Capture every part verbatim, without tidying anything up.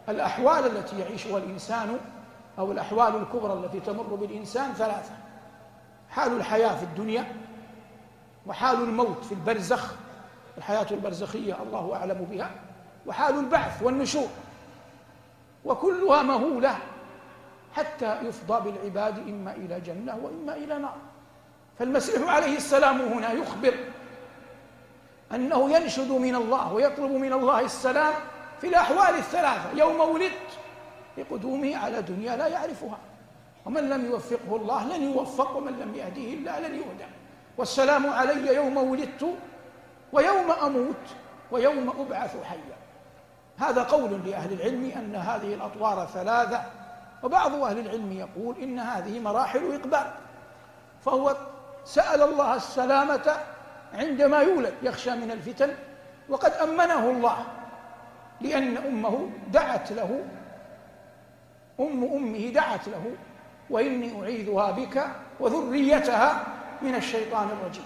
الأحوال التي يعيشها الإنسان أو الأحوال الكبرى التي تمر بالإنسان ثلاثة: حال الحياة في الدنيا، وحال الموت في البرزخ، الحياة البرزخية الله أعلم بها، وحال البعث والنشور، وكلها مهولة حتى يفضى بالعباد إما إلى جنة وإما إلى نار. فالمسيح عليه السلام هنا يخبر أنه ينشد من الله ويطلب من الله السلام في الأحوال الثلاثة: يوم ولدت، بقدومه على دنيا لا يعرفها، ومن لم يوفقه الله لن يوفق، ومن لم يهديه الله لن يهدى، والسلام علي يوم ولدت ويوم أموت ويوم أبعث حيا. هذا قول لأهل العلم أن هذه الأطوار ثلاثة، وبعض أهل العلم يقول إن هذه مراحل إقبال، فهو سأل الله السلامة عندما يولد يخشى من الفتن، وقد أمنه الله لأن أمه دعت له، أم أمه دعت له: وإني أعيذها بك وذريتها من الشيطان الرجيم.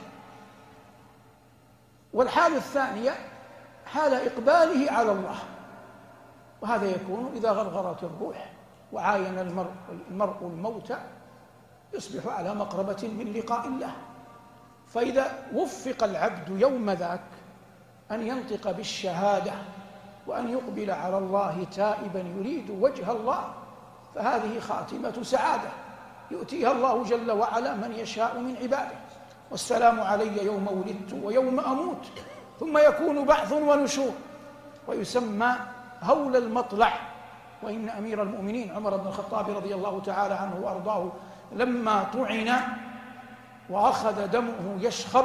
والحال الثانية حال إقباله على الله، وهذا يكون إذا غرغرت الروح وعاين المرء, المرء الموت، يصبح على مقربة من لقاء الله. فإذا وفق العبد يوم ذاك أن ينطق بالشهادة وأن يقبل على الله تائبا يريد وجه الله، فهذه خاتمة سعادة يؤتيها الله جل وعلا من يشاء من عباده. والسلام علي يوم ولدت ويوم أموت، ثم يكون بعث ونشور، ويسمى هول المطلع. وإن أمير المؤمنين عمر بن الخطاب رضي الله تعالى عنه وأرضاه لما طعن وأخذ دمه يشخب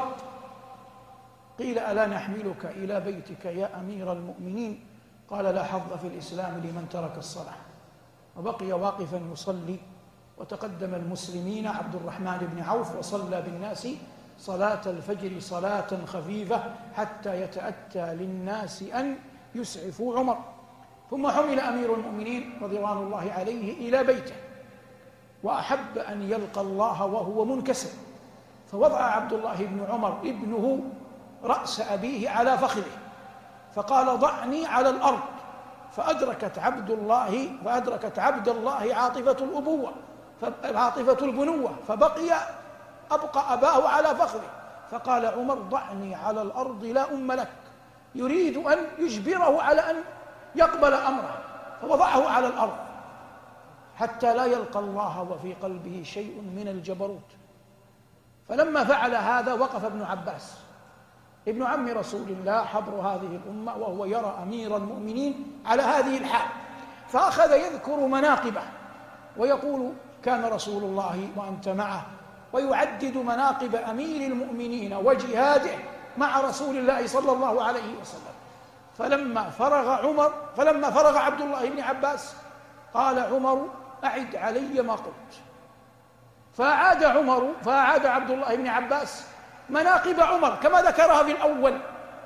قيل: ألا نحملك إلى بيتك يا أمير المؤمنين؟ قال: لا حظ في الإسلام لمن ترك الصلاة. وبقي واقفا يصلي، وتقدم المسلمين عبد الرحمن بن عوف وصلى بالناس صلاة الفجر صلاة خفيفة حتى يتأتى للناس أن يسعفوا عمر. ثم حمل أمير المؤمنين رضوان الله عليه إلى بيته، وأحب أن يلقى الله وهو منكسر، فوضع عبد الله بن عمر ابنه رأس أبيه على فخذه، فقال: ضعني على الأرض. فأدركت عبد الله فأدركت عبد الله عاطفة الأبوة عاطفة البنوة، فبقي أبقى أباه على فخذه، فقال عمر: ضعني على الأرض لا أم لك، يريد أن يجبره على أن يقبل أمره، فوضعه على الأرض حتى لا يلقى الله وفي قلبه شيء من الجبروت. فلما فعل هذا وقف ابن عباس ابن عم رسول الله حبر هذه الأمة، وهو يرى أمير المؤمنين على هذه الحال، فأخذ يذكر مناقبه ويقول: كان رسول الله وأنت معه، ويعدد مناقب أمير المؤمنين وجهاده مع رسول الله صلى الله عليه وسلم. فلما فرغ عمر فلما فرغ عبد الله بن عباس قال عمر: أعد علي ما قلت. فأعاد عمر فأعاد عبد الله بن عباس مناقب عمر كما ذكرها في الأول،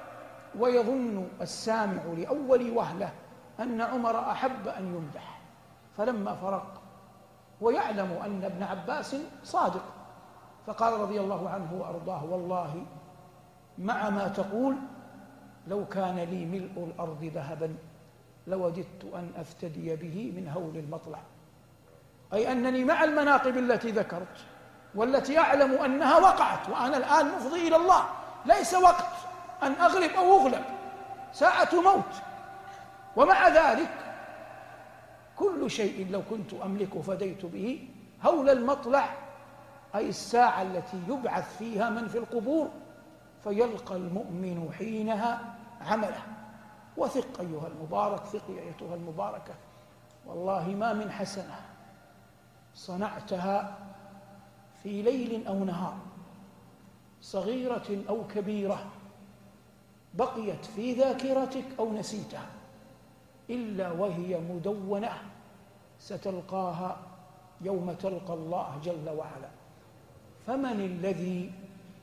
ويظن السامع لأول وهلة أن عمر أحب أن يمدح، فلما فرق ويعلم أن ابن عباس صادق، فقال رضي الله عنه وأرضاه: والله مع ما تقول لو كان لي ملء الأرض ذهبا لوددت أن أفتدي به من هول المطلع، أي أنني مع المناقب التي ذكرت والتي أعلم أنها وقعت، وأنا الآن مفضي إلى الله، ليس وقت أن أغلب أو أغلب، ساعة موت. ومع ذلك كل شيء لو كنت أملك فديت به هول المطلع، أي الساعة التي يبعث فيها من في القبور، فيلقى المؤمن حينها عمله. وثق أيها المبارك، ثق أيتها المباركة، والله ما من حسنة صنعتها في ليل أو نهار، صغيرة أو كبيرة، بقيت في ذاكرتك أو نسيتها، إلا وهي مدونة ستلقاها يوم تلقى الله جل وعلا. فمن الذي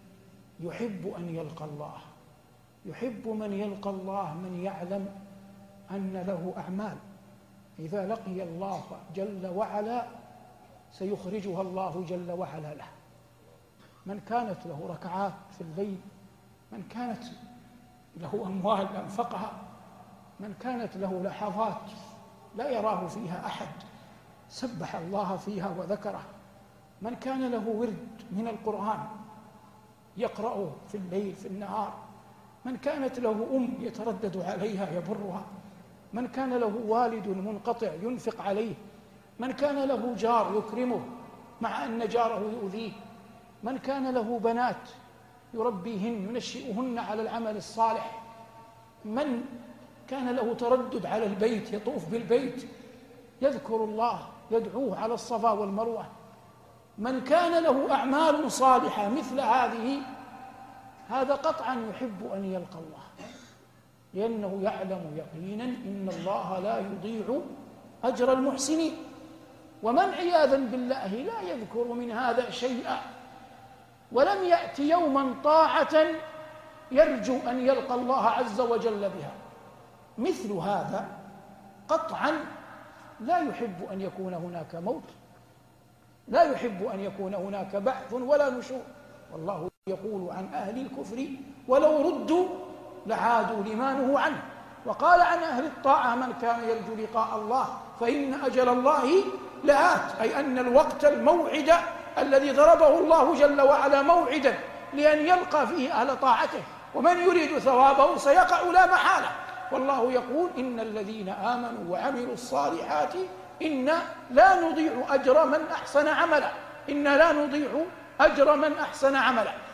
يحب أن يلقى الله؟ يحب من يلقى الله من يعلم أن له أعمال إذا لقي الله جل وعلا سيخرجها الله جل وعلا له. من كانت له ركعات في الليل، من كانت له أموال أنفقها، من كانت له لحظات لا يراه فيها أحد، سبح الله فيها وذكره. من كان له ورد من القرآن يقرأه في الليل في النهار، من كانت له أم يتردد عليها يبرها، من كان له والد منقطع ينفق عليه، من كان له جار يكرمه مع أن جاره يؤذيه، من كان له بنات يربيهن ينشئهن على العمل الصالح، من كان له تردد على البيت يطوف بالبيت يذكر الله يدعوه على الصفا والمروة، من كان له أعمال صالحة مثل هذه، هذا قطعا يحب أن يلقى الله، لأنه يعلم يقينا إن الله لا يضيع أجر المحسنين. ومن عياذا بالله لا يذكر من هذا شيئا ولم يأتي يوما طاعة يرجو أن يلقى الله عز وجل بها، مثل هذا قطعا لا يحب أن يكون هناك موت، لا يحب أن يكون هناك بعث ولا نشور. والله يقول عن أهل الكفر ولو ردوا لعادوا لما نهوا عنه، وقال عن أهل الطاعة من كان يرجو لقاء الله فإن أجل الله لآت، أي أن الوقت الموعد الذي ضربه الله جل وعلا موعدا لأن يلقى فيه أهل طاعته، ومن يريد ثوابه سيقع لا محالة. والله يقول إن الذين آمنوا وعملوا الصالحات إنا لا نضيع أجر من أحسن عملا، إنا لا نضيع أجر من أحسن عملا.